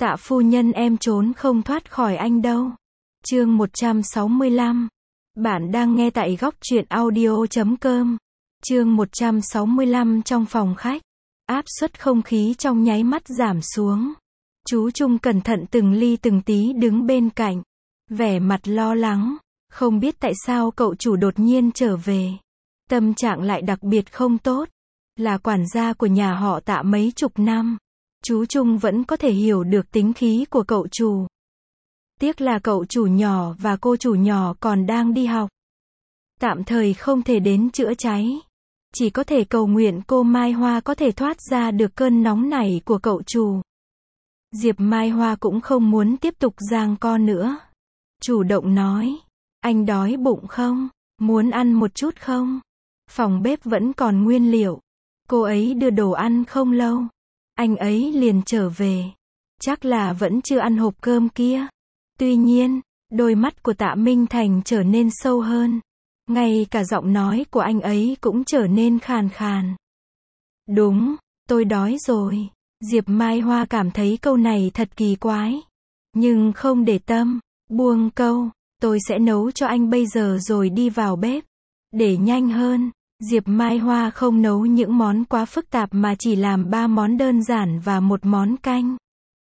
Tạ phu nhân em trốn không thoát khỏi anh đâu. Chương 165. Bạn đang nghe tại góc truyện audio.com. Chương 165 trong phòng khách. Áp suất không khí trong nháy mắt giảm xuống. Chú Trung cẩn thận từng ly từng tí đứng bên cạnh. Vẻ mặt lo lắng. Không biết tại sao cậu chủ đột nhiên trở về. Tâm trạng lại đặc biệt không tốt. Là quản gia của nhà họ Tạ mấy chục năm. Chú Trung vẫn có thể hiểu được tính khí của cậu chủ. Tiếc là cậu chủ nhỏ và cô chủ nhỏ còn đang đi học. Tạm thời không thể đến chữa cháy. Chỉ có thể cầu nguyện cô Mai Hoa có thể thoát ra được cơn nóng này của cậu chủ. Diệp Mai Hoa cũng không muốn tiếp tục giằng co nữa. Chủ động nói, anh đói bụng không? Muốn ăn một chút không? Phòng bếp vẫn còn nguyên liệu. Cô ấy đưa đồ ăn không lâu. Anh ấy liền trở về. Chắc là vẫn chưa ăn hộp cơm kia. Tuy nhiên, đôi mắt của Tạ Minh Thành trở nên sâu hơn. Ngay cả giọng nói của anh ấy cũng trở nên khàn khàn. Đúng, tôi đói rồi. Diệp Mai Hoa cảm thấy câu này thật kỳ quái. Nhưng không để tâm, buông câu, tôi sẽ nấu cho anh bây giờ rồi đi vào bếp. Để nhanh hơn, Diệp Mai Hoa không nấu những món quá phức tạp mà chỉ làm 3 món đơn giản và 1 món canh.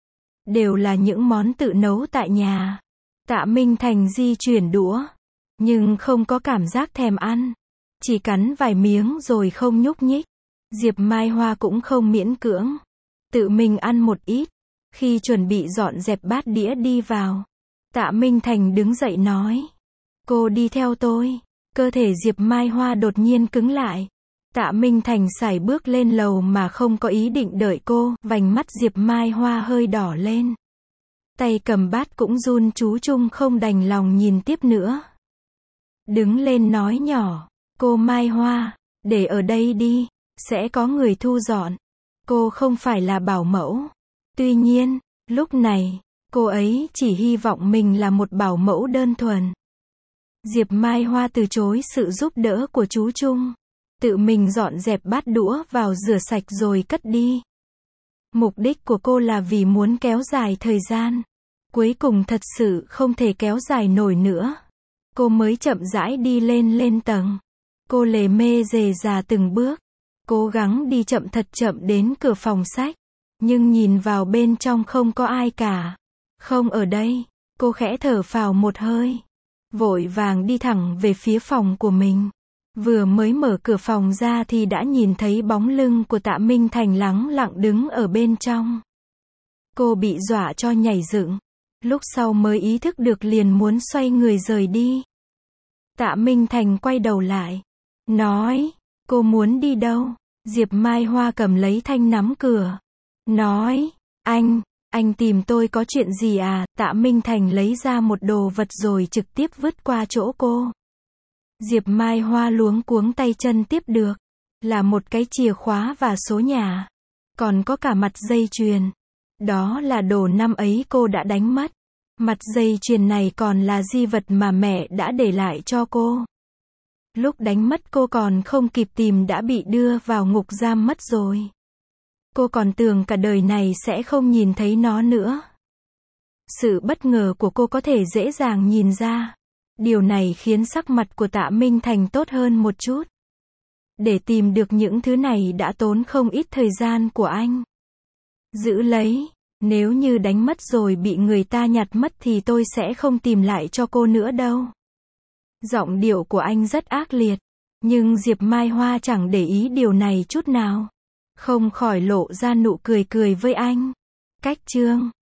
Đều là những món tự nấu tại nhà. Tạ Minh Thành di chuyển đũa, nhưng không có cảm giác thèm ăn. Chỉ cắn vài miếng rồi không nhúc nhích. Diệp Mai Hoa cũng không miễn cưỡng. Tự mình ăn một ít. Khi chuẩn bị dọn dẹp bát đĩa đi vào, Tạ Minh Thành đứng dậy nói. Cô đi theo tôi. Cơ thể Diệp Mai Hoa đột nhiên cứng lại. Tạ Minh Thành sải bước lên lầu mà không có ý định đợi cô. Vành mắt Diệp Mai Hoa hơi đỏ lên. Tay cầm bát cũng run. Chú Trung không đành lòng nhìn tiếp nữa. Đứng lên nói nhỏ. Cô Mai Hoa, để ở đây đi. Sẽ có người thu dọn. Cô không phải là bảo mẫu. Tuy nhiên, lúc này, cô ấy chỉ hy vọng mình là một bảo mẫu đơn thuần. Diệp Mai Hoa từ chối sự giúp đỡ của chú Trung. Tự mình dọn dẹp bát đũa vào rửa sạch rồi cất đi. Mục đích của cô là vì muốn kéo dài thời gian. Cuối cùng thật sự không thể kéo dài nổi nữa. Cô mới chậm rãi đi lên tầng. Cô lề mê rề rà từng bước. Cố gắng đi chậm thật chậm đến cửa phòng sách. Nhưng nhìn vào bên trong không có ai cả. Không ở đây. Cô khẽ thở phào một hơi. Vội vàng đi thẳng về phía phòng của mình. Vừa mới mở cửa phòng ra thì đã nhìn thấy bóng lưng của Tạ Minh Thành lẳng lặng đứng ở bên trong. Cô bị dọa cho nhảy dựng. Lúc sau mới ý thức được liền muốn xoay người rời đi. Tạ Minh Thành quay đầu lại. Nói, cô muốn đi đâu? Diệp Mai Hoa cầm lấy thanh nắm cửa. Nói, anh tìm tôi có chuyện gì à? Tạ Minh Thành lấy ra một đồ vật rồi trực tiếp vứt qua chỗ cô. Diệp Mai Hoa luống cuống tay chân tiếp được. Là một cái chìa khóa và số nhà. Còn có cả mặt dây chuyền. Đó là đồ năm ấy cô đã đánh mất. Mặt dây chuyền này còn là di vật mà mẹ đã để lại cho cô. Lúc đánh mất cô còn không kịp tìm đã bị đưa vào ngục giam mất rồi. Cô còn tưởng cả đời này sẽ không nhìn thấy nó nữa. Sự bất ngờ của cô có thể dễ dàng nhìn ra. Điều này khiến sắc mặt của Tạ Minh Thành tốt hơn một chút. Để tìm được những thứ này đã tốn không ít thời gian của anh. Giữ lấy. Nếu như đánh mất rồi bị người ta nhặt mất thì tôi sẽ không tìm lại cho cô nữa đâu. Giọng điệu của anh rất ác liệt. Nhưng Diệp Mai Hoa chẳng để ý điều này chút nào. Không khỏi lộ ra nụ cười với anh. Cách chương